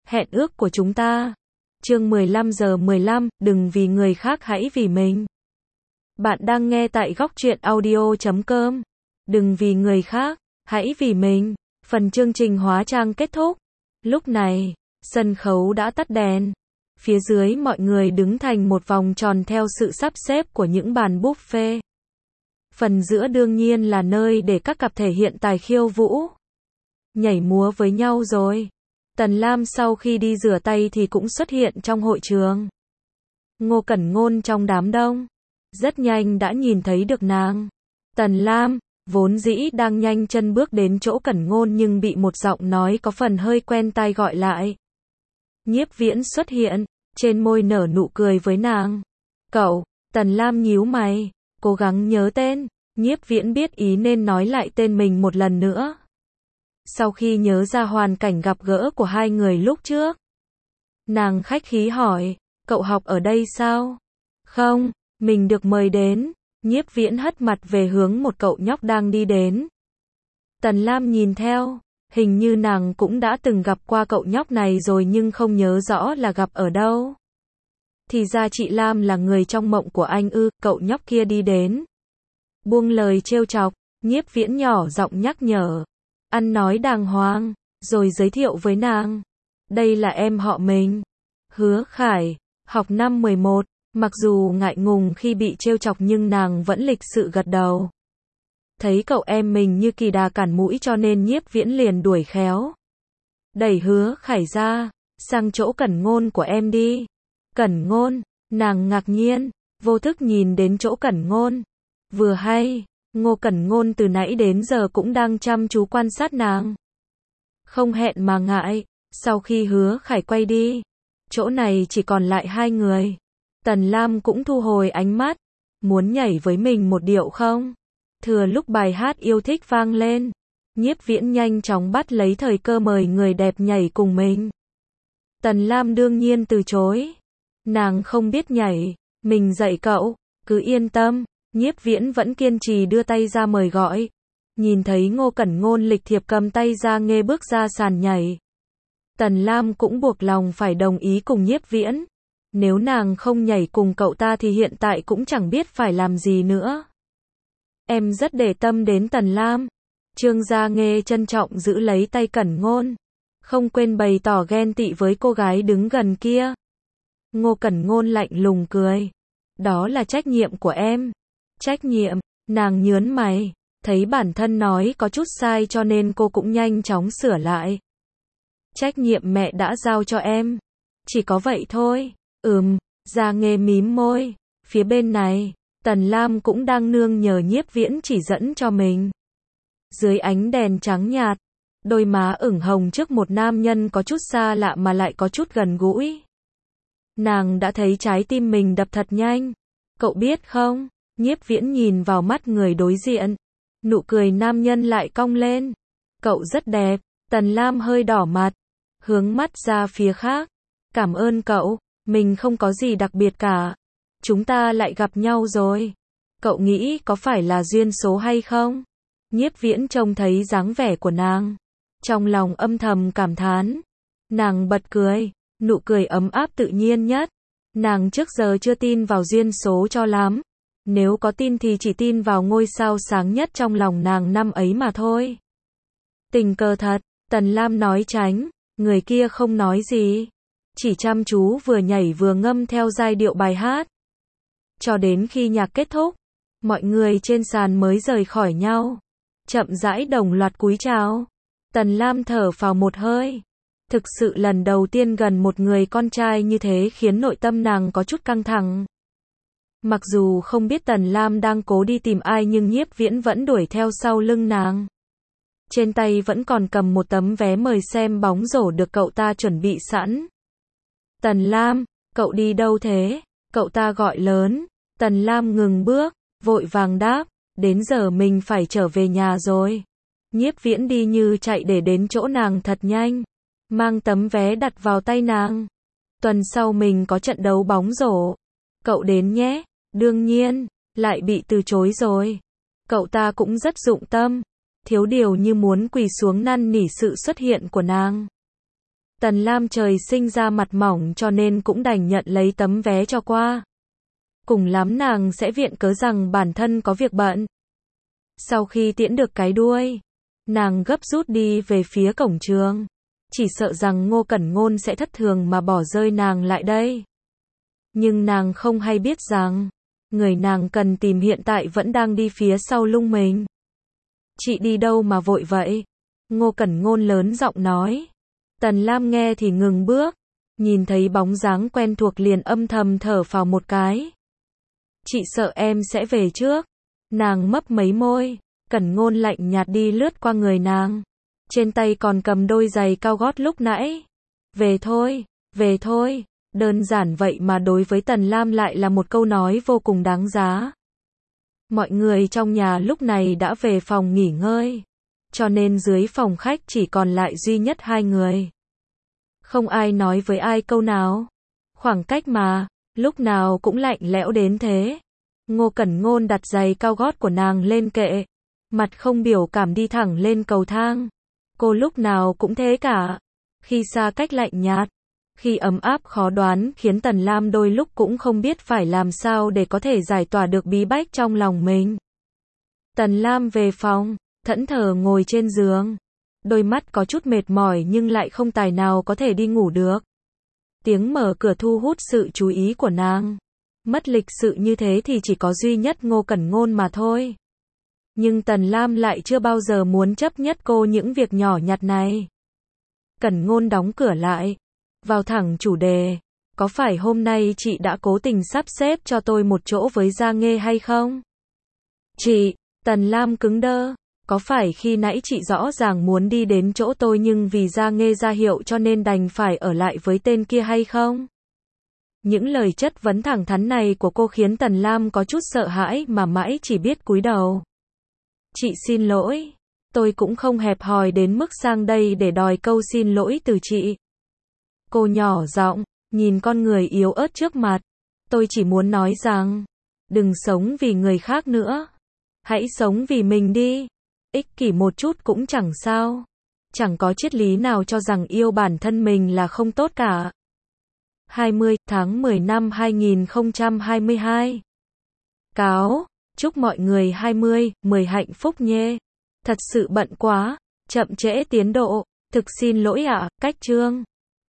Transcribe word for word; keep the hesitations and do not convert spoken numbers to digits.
Hẹn ước của chúng ta. Chương mười lăm giờ mười lăm, đừng vì người khác hãy vì mình. Bạn đang nghe tại góc truyện audio chấm com. Đừng vì người khác, hãy vì mình. Phần chương trình hóa trang kết thúc. Lúc này, sân khấu đã tắt đèn. Phía dưới mọi người đứng thành một vòng tròn theo sự sắp xếp của những bàn buffet. Phần giữa đương nhiên là nơi để các cặp thể hiện tài khiêu vũ. Nhảy múa với nhau rồi. Tần Lam sau khi đi rửa tay thì cũng xuất hiện trong hội trường. Ngô Cẩn Ngôn trong đám đông. Rất nhanh đã nhìn thấy được nàng. Tần Lam, vốn dĩ đang nhanh chân bước đến chỗ Cẩn Ngôn nhưng bị một giọng nói có phần hơi quen tai gọi lại. Nhiếp Viễn xuất hiện, trên môi nở nụ cười với nàng. Cậu, Tần Lam nhíu mày, cố gắng nhớ tên. Nhiếp Viễn biết ý nên nói lại tên mình một lần nữa. Sau khi nhớ ra hoàn cảnh gặp gỡ của hai người lúc trước, nàng khách khí hỏi, cậu học ở đây sao? Không, mình được mời đến. Nhiếp Viễn hất mặt về hướng một cậu nhóc đang đi đến. Tần Lam nhìn theo, hình như nàng cũng đã từng gặp qua cậu nhóc này rồi nhưng không nhớ rõ là gặp ở đâu. Thì ra chị Lam là người trong mộng của anh ư? Cậu nhóc kia đi đến, buông lời trêu chọc. Nhiếp Viễn nhỏ giọng nhắc nhở, ăn nói đàng hoàng, rồi giới thiệu với nàng. Đây là em họ mình, Hứa Khải, học năm mười một. Mặc dù ngại ngùng khi bị trêu chọc nhưng nàng vẫn lịch sự gật đầu. Thấy cậu em mình như kỳ đà cản mũi cho nên Nhiếp Viễn liền đuổi khéo. Đẩy Hứa Khải ra, sang chỗ Cẩn Ngôn của em đi. Cẩn Ngôn, nàng ngạc nhiên, vô thức nhìn đến chỗ Cẩn Ngôn. Vừa hay, Ngô Cẩn Ngôn từ nãy đến giờ cũng đang chăm chú quan sát nàng. Không hẹn mà ngại, sau khi Hứa Khải quay đi, chỗ này chỉ còn lại hai người. Tần Lam cũng thu hồi ánh mắt. Muốn nhảy với mình một điệu không? Thừa lúc bài hát yêu thích vang lên, Nhiếp Viễn nhanh chóng bắt lấy thời cơ mời người đẹp nhảy cùng mình. Tần Lam đương nhiên từ chối. Nàng không biết nhảy, mình dạy cậu, cứ yên tâm. Nhiếp Viễn vẫn kiên trì đưa tay ra mời gọi. Nhìn thấy Ngô Cẩn Ngôn lịch thiệp cầm tay ra nghê bước ra sàn nhảy. Tần Lam cũng buộc lòng phải đồng ý cùng Nhiếp Viễn. Nếu nàng không nhảy cùng cậu ta thì hiện tại cũng chẳng biết phải làm gì nữa. Em rất để tâm đến Tần Lam. Trương Gia Nghê trân trọng giữ lấy tay Cẩn Ngôn, không quên bày tỏ ghen tị với cô gái đứng gần kia. Ngô Cẩn Ngôn lạnh lùng cười. Đó là trách nhiệm của em. Trách nhiệm? Nàng nhớn mày, thấy bản thân nói có chút sai cho nên cô cũng nhanh chóng sửa lại. Trách nhiệm mẹ đã giao cho em. Chỉ có vậy thôi. Ừm, Gia Nghê mím môi. Phía bên này, Tần Lam cũng đang nương nhờ Nhiếp Viễn chỉ dẫn cho mình. Dưới ánh đèn trắng nhạt, đôi má ửng hồng trước một nam nhân có chút xa lạ mà lại có chút gần gũi. Nàng đã thấy trái tim mình đập thật nhanh. Cậu biết không? Nhiếp Viễn nhìn vào mắt người đối diện. Nụ cười nam nhân lại cong lên. Cậu rất đẹp. Tần Lam hơi đỏ mặt, hướng mắt ra phía khác. Cảm ơn cậu. Mình không có gì đặc biệt cả. Chúng ta lại gặp nhau rồi. Cậu nghĩ có phải là duyên số hay không? Nhiếp Viễn trông thấy dáng vẻ của nàng, trong lòng âm thầm cảm thán. Nàng bật cười, nụ cười ấm áp tự nhiên nhất. Nàng trước giờ chưa tin vào duyên số cho lắm. Nếu có tin thì chỉ tin vào ngôi sao sáng nhất trong lòng nàng năm ấy mà thôi. Tình cờ thật, Tần Lam nói tránh, người kia không nói gì. Chỉ chăm chú vừa nhảy vừa ngâm theo giai điệu bài hát. Cho đến khi nhạc kết thúc, mọi người trên sàn mới rời khỏi nhau. Chậm rãi đồng loạt cúi chào. Tần Lam thở phào một hơi. Thực sự lần đầu tiên gần một người con trai như thế khiến nội tâm nàng có chút căng thẳng. Mặc dù không biết Tần Lam đang cố đi tìm ai nhưng Nhiếp Viễn vẫn đuổi theo sau lưng nàng. Trên tay vẫn còn cầm một tấm vé mời xem bóng rổ được cậu ta chuẩn bị sẵn. Tần Lam, cậu đi đâu thế? Cậu ta gọi lớn. Tần Lam ngừng bước, vội vàng đáp, đến giờ mình phải trở về nhà rồi. Nhiếp Viễn đi như chạy để đến chỗ nàng thật nhanh, mang tấm vé đặt vào tay nàng. Tuần sau mình có trận đấu bóng rổ. Cậu đến nhé. Đương nhiên, lại bị từ chối rồi. Cậu ta cũng rất dụng tâm, thiếu điều như muốn quỳ xuống năn nỉ sự xuất hiện của nàng. Tần Lam trời sinh ra mặt mỏng cho nên cũng đành nhận lấy tấm vé cho qua. Cùng lắm nàng sẽ viện cớ rằng bản thân có việc bận. Sau khi tiễn được cái đuôi, nàng gấp rút đi về phía cổng trường. Chỉ sợ rằng Ngô Cẩn Ngôn sẽ thất thường mà bỏ rơi nàng lại đây. Nhưng nàng không hay biết rằng, người nàng cần tìm hiện tại vẫn đang đi phía sau lưng mình. Chị đi đâu mà vội vậy? Ngô Cẩn Ngôn lớn giọng nói. Tần Lam nghe thì ngừng bước, nhìn thấy bóng dáng quen thuộc liền âm thầm thở phào một cái. Chị sợ em sẽ về trước. Nàng mấp mấy môi, Cẩn Ngôn lạnh nhạt đi lướt qua người nàng. Trên tay còn cầm đôi giày cao gót lúc nãy. Về thôi, về thôi. Đơn giản vậy mà đối với Tần Lam lại là một câu nói vô cùng đáng giá. Mọi người trong nhà lúc này đã về phòng nghỉ ngơi, cho nên dưới phòng khách chỉ còn lại duy nhất hai người. Không ai nói với ai câu nào. Khoảng cách mà, lúc nào cũng lạnh lẽo đến thế. Ngô Cẩn Ngôn đặt giày cao gót của nàng lên kệ, mặt không biểu cảm đi thẳng lên cầu thang. Cô lúc nào cũng thế cả. Khi xa cách lạnh nhạt, khi ấm áp khó đoán khiến Tần Lam đôi lúc cũng không biết phải làm sao để có thể giải tỏa được bí bách trong lòng mình. Tần Lam về phòng, thẫn thờ ngồi trên giường. Đôi mắt có chút mệt mỏi nhưng lại không tài nào có thể đi ngủ được. Tiếng mở cửa thu hút sự chú ý của nàng. Mất lịch sự như thế thì chỉ có duy nhất Ngô Cẩn Ngôn mà thôi. Nhưng Tần Lam lại chưa bao giờ muốn chấp nhất cô những việc nhỏ nhặt này. Cẩn Ngôn đóng cửa lại, vào thẳng chủ đề. Có phải hôm nay chị đã cố tình sắp xếp cho tôi một chỗ với Gia Nghê hay không? Chị, Tần Lam cứng đơ. Có phải khi nãy chị rõ ràng muốn đi đến chỗ tôi nhưng vì Gia Nghê ra hiệu cho nên đành phải ở lại với tên kia hay không? Những lời chất vấn thẳng thắn này của cô khiến Tần Lam có chút sợ hãi mà mãi chỉ biết cúi đầu. Chị xin lỗi. Tôi cũng không hẹp hòi đến mức sang đây để đòi câu xin lỗi từ chị. Cô nhỏ giọng, nhìn con người yếu ớt trước mặt. Tôi chỉ muốn nói rằng, đừng sống vì người khác nữa. Hãy sống vì mình đi. Ích kỷ một chút cũng chẳng sao. Chẳng có triết lý nào cho rằng yêu bản thân mình là không tốt cả. hai mươi tháng mười năm hai nghìn không trăm hai mươi hai. Cáo, chúc mọi người hai mươi, mười hạnh phúc nhé. Thật sự bận quá, chậm trễ tiến độ, thực xin lỗi ạ, cách chương.